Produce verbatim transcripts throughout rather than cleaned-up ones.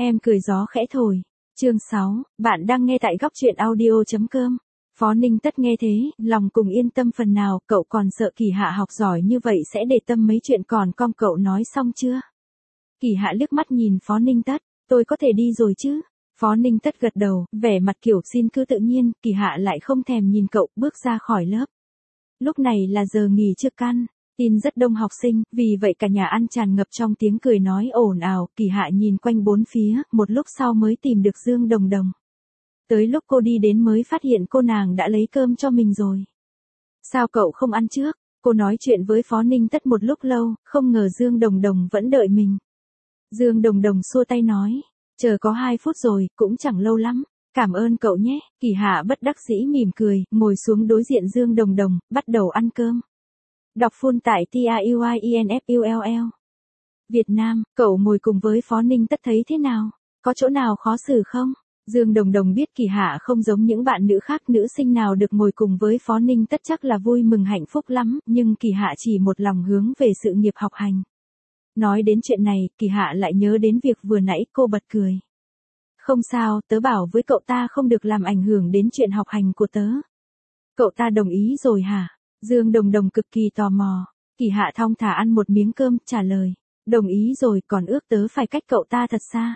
Em cười gió khẽ thổi. Chương sáu, bạn đang nghe tại góc truyện audio.com. Phó Ninh Tất nghe thế, lòng cùng yên tâm phần nào, cậu còn sợ Kỳ Hạ học giỏi như vậy sẽ để tâm mấy chuyện còn con cậu nói xong chưa? Kỳ Hạ liếc mắt nhìn Phó Ninh Tất, tôi có thể đi rồi chứ? Phó Ninh Tất gật đầu, vẻ mặt kiểu xin cứ tự nhiên, Kỳ Hạ lại không thèm nhìn cậu, bước ra khỏi lớp. Lúc này là giờ nghỉ trưa căn, tin rất đông học sinh, vì vậy cả nhà ăn tràn ngập trong tiếng cười nói ồn ào, Kỳ Hạ nhìn quanh bốn phía, một lúc sau mới tìm được Dương Đồng Đồng. Tới lúc cô đi đến mới phát hiện cô nàng đã lấy cơm cho mình rồi. Sao cậu không ăn trước? Cô nói chuyện với Phó Ninh Tất một lúc lâu, không ngờ Dương Đồng Đồng vẫn đợi mình. Dương Đồng Đồng xua tay nói, chờ có hai phút rồi, cũng chẳng lâu lắm. Cảm ơn cậu nhé. Kỳ Hạ bất đắc dĩ mỉm cười, ngồi xuống đối diện Dương Đồng Đồng, bắt đầu ăn cơm. Đọc full tại T A U I E N F U L L. Việt Nam, cậu ngồi cùng với Phó Ninh Tất thấy thế nào? Có chỗ nào khó xử không? Dương Đồng Đồng biết Kỳ Hạ không giống những bạn nữ khác, nữ sinh nào được ngồi cùng với Phó Ninh Tất chắc là vui mừng hạnh phúc lắm, nhưng Kỳ Hạ chỉ một lòng hướng về sự nghiệp học hành. Nói đến chuyện này, Kỳ Hạ lại nhớ đến việc vừa nãy cô bật cười. Không sao, tớ bảo với cậu ta không được làm ảnh hưởng đến chuyện học hành của tớ. Cậu ta đồng ý rồi hả? Dương Đồng Đồng cực kỳ tò mò. Kỳ Hạ thong thả ăn một miếng cơm, trả lời. Đồng ý rồi, còn ước tớ phải cách cậu ta thật xa.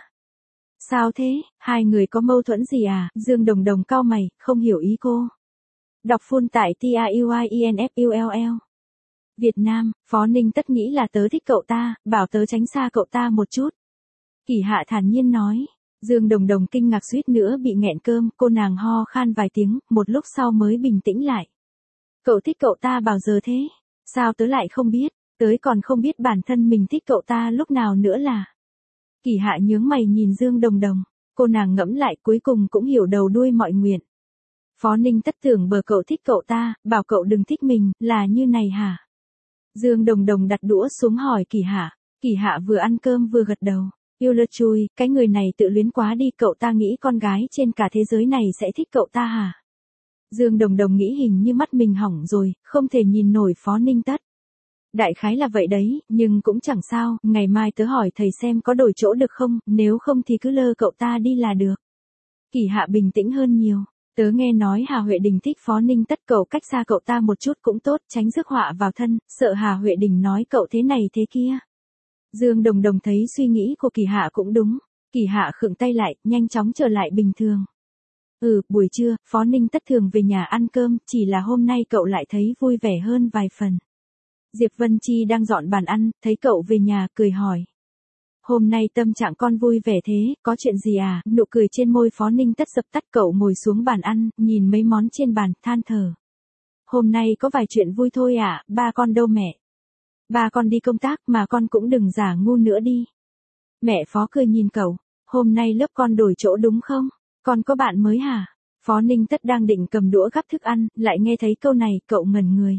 Sao thế, hai người có mâu thuẫn gì à? Dương Đồng Đồng cau mày, không hiểu ý cô. Đọc full tại T A U I E N F U L L. Việt Nam, Phó Ninh Tất nghĩ là tớ thích cậu ta, bảo tớ tránh xa cậu ta một chút. Kỳ Hạ thản nhiên nói. Dương Đồng Đồng kinh ngạc suýt nữa bị nghẹn cơm, cô nàng ho khan vài tiếng, một lúc sau mới bình tĩnh lại. Cậu thích cậu ta bao giờ thế? Sao tớ lại không biết, tớ còn không biết bản thân mình thích cậu ta lúc nào nữa là. Kỳ Hạ nhướng mày nhìn Dương Đồng Đồng, cô nàng ngẫm lại cuối cùng cũng hiểu đầu đuôi mọi nguyện. Phó Ninh Tất tưởng bờ cậu thích cậu ta, bảo cậu đừng thích mình, là như này hả? Dương Đồng Đồng đặt đũa xuống hỏi Kỳ Hạ, Kỳ Hạ vừa ăn cơm vừa gật đầu. Yêu lơ chui, cái người này tự luyến quá đi, cậu ta nghĩ con gái trên cả thế giới này sẽ thích cậu ta hả? Dương Đồng Đồng nghĩ hình như mắt mình hỏng rồi, không thể nhìn nổi Phó Ninh Tất. Đại khái là vậy đấy, nhưng cũng chẳng sao, ngày mai tớ hỏi thầy xem có đổi chỗ được không, nếu không thì cứ lơ cậu ta đi là được. Kỳ Hạ bình tĩnh hơn nhiều, tớ nghe nói Hà Huệ Đình thích Phó Ninh Tất, cậu cách xa cậu ta một chút cũng tốt, tránh rước họa vào thân, sợ Hà Huệ Đình nói cậu thế này thế kia. Dương Đồng Đồng thấy suy nghĩ của Kỳ Hạ cũng đúng. Kỳ Hạ khựng tay lại, nhanh chóng trở lại bình thường. Ừ, buổi trưa, Phó Ninh Tất thường về nhà ăn cơm, chỉ là hôm nay cậu lại thấy vui vẻ hơn vài phần. Diệp Vân Chi đang dọn bàn ăn, thấy cậu về nhà, cười hỏi. Hôm nay tâm trạng con vui vẻ thế, có chuyện gì à? Nụ cười trên môi Phó Ninh Tất dập tắt, cậu ngồi xuống bàn ăn, nhìn mấy món trên bàn, than thở. Hôm nay có vài chuyện vui thôi ạ, à, ba con đâu mẹ? Ba con đi công tác mà con cũng đừng giả ngu nữa đi. Mẹ Phó cười nhìn cậu, hôm nay lớp con đổi chỗ đúng không? Con có bạn mới hả? Phó Ninh Tất đang định cầm đũa gắp thức ăn, lại nghe thấy câu này, cậu ngẩn người.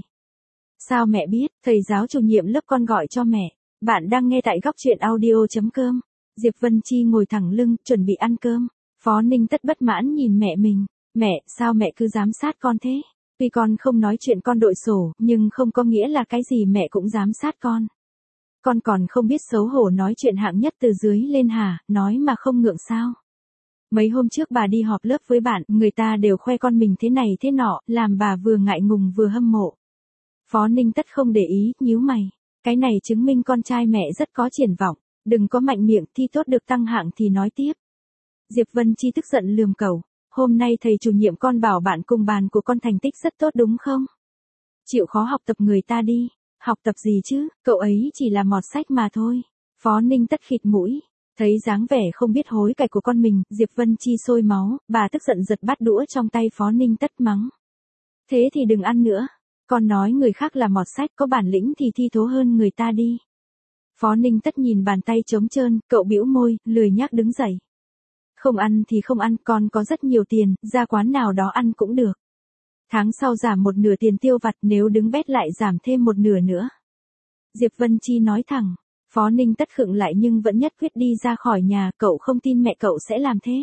Sao mẹ biết? Thầy giáo chủ nhiệm lớp con gọi cho mẹ. Bạn đang nghe tại góc truyện audio.com. Diệp Vân Chi ngồi thẳng lưng, chuẩn bị ăn cơm. Phó Ninh Tất bất mãn nhìn mẹ mình. Mẹ, sao mẹ cứ giám sát con thế? Tuy con không nói chuyện con đội sổ, nhưng không có nghĩa là cái gì mẹ cũng giám sát con. Con còn không biết xấu hổ nói chuyện hạng nhất từ dưới lên hả, nói mà không ngượng sao? Mấy hôm trước bà đi họp lớp với bạn, người ta đều khoe con mình thế này thế nọ, làm bà vừa ngại ngùng vừa hâm mộ. Phó Ninh Tất không để ý, nhíu mày. Cái này chứng minh con trai mẹ rất có triển vọng, đừng có mạnh miệng, thi tốt được tăng hạng thì nói tiếp. Diệp Vân Chi tức giận lườm cậu. Hôm nay thầy chủ nhiệm con bảo bạn cùng bàn của con thành tích rất tốt đúng không? Chịu khó học tập người ta đi. Học tập gì chứ, cậu ấy chỉ là mọt sách mà thôi. Phó Ninh Tất khịt mũi. Thấy dáng vẻ không biết hối cải của con mình, Diệp Vân Chi sôi máu, bà tức giận giật bát đũa trong tay Phó Ninh Tất mắng. Thế thì đừng ăn nữa. Con nói người khác là mọt sách, có bản lĩnh thì thi thố hơn người ta đi. Phó Ninh Tất nhìn bàn tay trống trơn, cậu bĩu môi, lười nhác đứng dậy. Không ăn thì không ăn, con có rất nhiều tiền, ra quán nào đó ăn cũng được. Tháng sau giảm một nửa tiền tiêu vặt, nếu đứng bét lại giảm thêm một nửa nữa. Diệp Vân Chi nói thẳng. Phó Ninh Tất khựng lại nhưng vẫn nhất quyết đi ra khỏi nhà, cậu không tin mẹ cậu sẽ làm thế.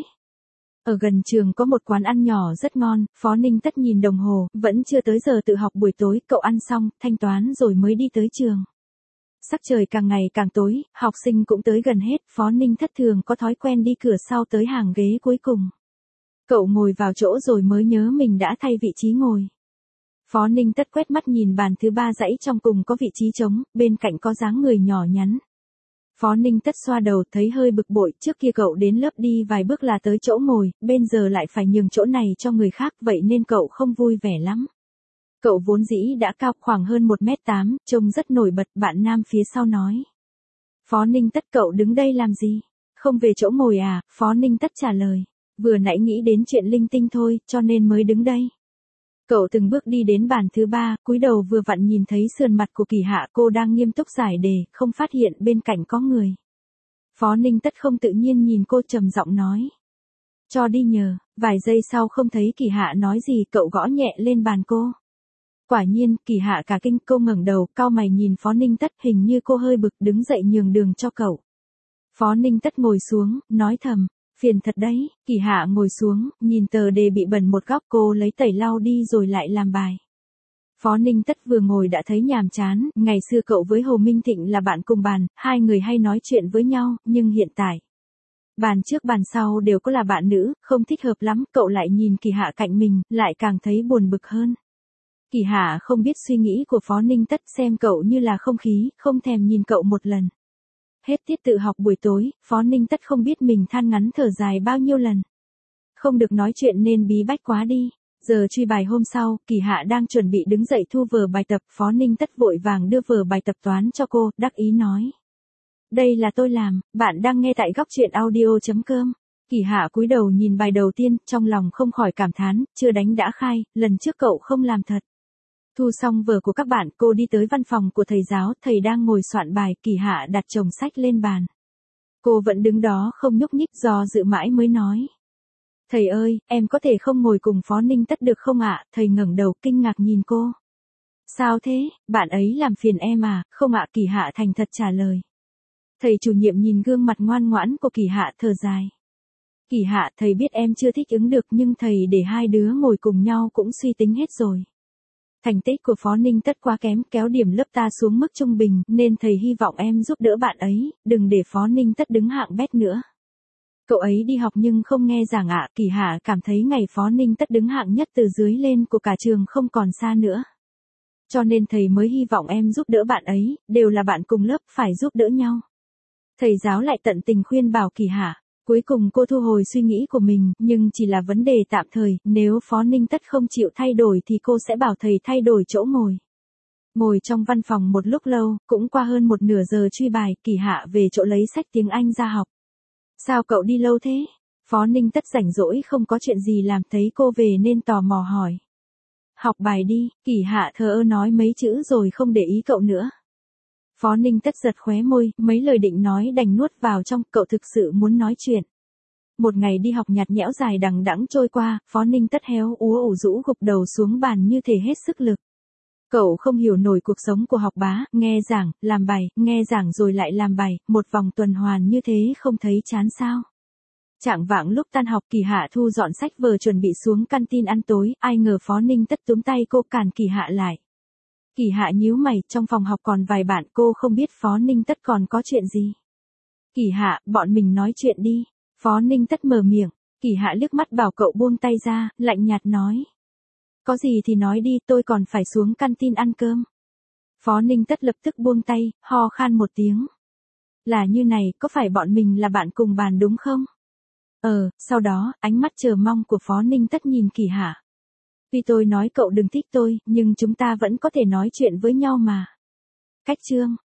Ở gần trường có một quán ăn nhỏ rất ngon, Phó Ninh Tất nhìn đồng hồ, vẫn chưa tới giờ tự học buổi tối, cậu ăn xong, thanh toán rồi mới đi tới trường. Sắc trời càng ngày càng tối, học sinh cũng tới gần hết, Phó Ninh thất thường có thói quen đi cửa sau tới hàng ghế cuối cùng. Cậu ngồi vào chỗ rồi mới nhớ mình đã thay vị trí ngồi. Phó Ninh tất quét mắt nhìn bàn thứ ba dãy trong cùng có vị trí trống, bên cạnh có dáng người nhỏ nhắn. Phó Ninh tất xoa đầu thấy hơi bực bội, trước kia cậu đến lớp đi vài bước là tới chỗ ngồi, bên giờ lại phải nhường chỗ này cho người khác, vậy nên cậu không vui vẻ lắm. Cậu vốn dĩ đã cao khoảng hơn một mét tám, trông rất nổi bật, bạn nam phía sau nói. Phó Ninh tất cậu đứng đây làm gì? Không về chỗ ngồi à? Phó Ninh tất trả lời. Vừa nãy nghĩ đến chuyện linh tinh thôi, cho nên mới đứng đây. Cậu từng bước đi đến bàn thứ ba, cúi đầu vừa vặn nhìn thấy sườn mặt của Kỳ Hạ, cô đang nghiêm túc giải đề, không phát hiện bên cạnh có người. Phó Ninh tất không tự nhiên nhìn cô trầm giọng nói. Cho đi nhờ, vài giây sau không thấy Kỳ Hạ nói gì, cậu gõ nhẹ lên bàn cô. Quả nhiên, Kỳ Hạ cả kinh, cô ngẩng đầu, cau mày nhìn Phó Ninh tất, hình như cô hơi bực, đứng dậy nhường đường cho cậu. Phó Ninh tất ngồi xuống, nói thầm, phiền thật đấy. Kỳ Hạ ngồi xuống, nhìn tờ đề bị bẩn một góc, cô lấy tẩy lau đi rồi lại làm bài. Phó Ninh tất vừa ngồi đã thấy nhàm chán, ngày xưa cậu với Hồ Minh Thịnh là bạn cùng bàn, hai người hay nói chuyện với nhau, nhưng hiện tại, bàn trước bàn sau đều có là bạn nữ, không thích hợp lắm, cậu lại nhìn Kỳ Hạ cạnh mình, lại càng thấy buồn bực hơn. Kỳ Hạ không biết suy nghĩ của Phó Ninh tất, xem cậu như là không khí, không thèm nhìn cậu một lần. Hết tiết tự học buổi tối, Phó Ninh tất không biết mình than ngắn thở dài bao nhiêu lần. Không được nói chuyện nên bí bách quá đi. Giờ truy bài hôm sau, Kỳ Hạ đang chuẩn bị đứng dậy thu vở bài tập, Phó Ninh tất vội vàng đưa vở bài tập toán cho cô, đắc ý nói. Đây là tôi làm, bạn đang nghe tại góc truyện audio chấm com. Kỳ Hạ cúi đầu nhìn bài đầu tiên, trong lòng không khỏi cảm thán, chưa đánh đã khai, lần trước cậu không làm thật. Thu xong vở của các bạn, cô đi tới văn phòng của thầy giáo, thầy đang ngồi soạn bài, Kỳ Hạ đặt chồng sách lên bàn. Cô vẫn đứng đó không nhúc nhích, do dự mãi mới nói. Thầy ơi, em có thể không ngồi cùng Phó Ninh tất được không ạ? Thầy ngẩng đầu kinh ngạc nhìn cô. Sao thế, bạn ấy làm phiền em à? Không ạ, Kỳ Hạ thành thật trả lời. Thầy chủ nhiệm nhìn gương mặt ngoan ngoãn của Kỳ Hạ thở dài. Kỳ Hạ, thầy biết em chưa thích ứng được nhưng thầy để hai đứa ngồi cùng nhau cũng suy tính hết rồi. Thành tích của Phó Ninh tất quá kém, kéo điểm lớp ta xuống mức trung bình, nên thầy hy vọng em giúp đỡ bạn ấy, đừng để Phó Ninh tất đứng hạng bét nữa. Cậu ấy đi học nhưng không nghe giảng ạ. Kỳ Hạ cảm thấy ngày Phó Ninh tất đứng hạng nhất từ dưới lên của cả trường không còn xa nữa. Cho nên thầy mới hy vọng em giúp đỡ bạn ấy, đều là bạn cùng lớp, phải giúp đỡ nhau. Thầy giáo lại tận tình khuyên bảo Kỳ Hạ. Cuối cùng cô thu hồi suy nghĩ của mình, nhưng chỉ là vấn đề tạm thời, nếu Phó Ninh tất không chịu thay đổi thì cô sẽ bảo thầy thay đổi chỗ ngồi. Ngồi trong văn phòng một lúc lâu, cũng qua hơn một nửa giờ truy bài, Kỳ Hạ về chỗ lấy sách tiếng Anh ra học. Sao cậu đi lâu thế? Phó Ninh tất rảnh rỗi không có chuyện gì làm, thấy cô về nên tò mò hỏi. Học bài đi, Kỳ Hạ thờ ơ nói mấy chữ rồi không để ý cậu nữa. Phó Ninh tất giật khóe môi, mấy lời định nói đành nuốt vào trong, cậu thực sự muốn nói chuyện. Một ngày đi học nhạt nhẽo dài đằng đẵng trôi qua, Phó Ninh tất héo úa ủ rũ gục đầu xuống bàn như thể hết sức lực. Cậu không hiểu nổi cuộc sống của học bá, nghe giảng, làm bài, nghe giảng rồi lại làm bài, một vòng tuần hoàn như thế không thấy chán sao. Chạng vạng lúc tan học, Kỳ Hạ thu dọn sách vở chuẩn bị xuống canteen ăn tối, ai ngờ Phó Ninh tất túm tay cô cản Kỳ Hạ lại. Kỳ Hạ nhíu mày, trong phòng học còn vài bạn, cô không biết Phó Ninh tất còn có chuyện gì. Kỳ Hạ, bọn mình nói chuyện đi. Phó Ninh tất mở miệng, Kỳ Hạ liếc mắt bảo cậu buông tay ra, lạnh nhạt nói. Có gì thì nói đi, tôi còn phải xuống canteen ăn cơm. Phó Ninh tất lập tức buông tay, ho khan một tiếng. Là như này, có phải bọn mình là bạn cùng bàn đúng không? Ờ, sau đó, ánh mắt chờ mong của Phó Ninh tất nhìn Kỳ Hạ. Vì tôi nói cậu đừng thích tôi, nhưng chúng ta vẫn có thể nói chuyện với nhau mà. Cách chương,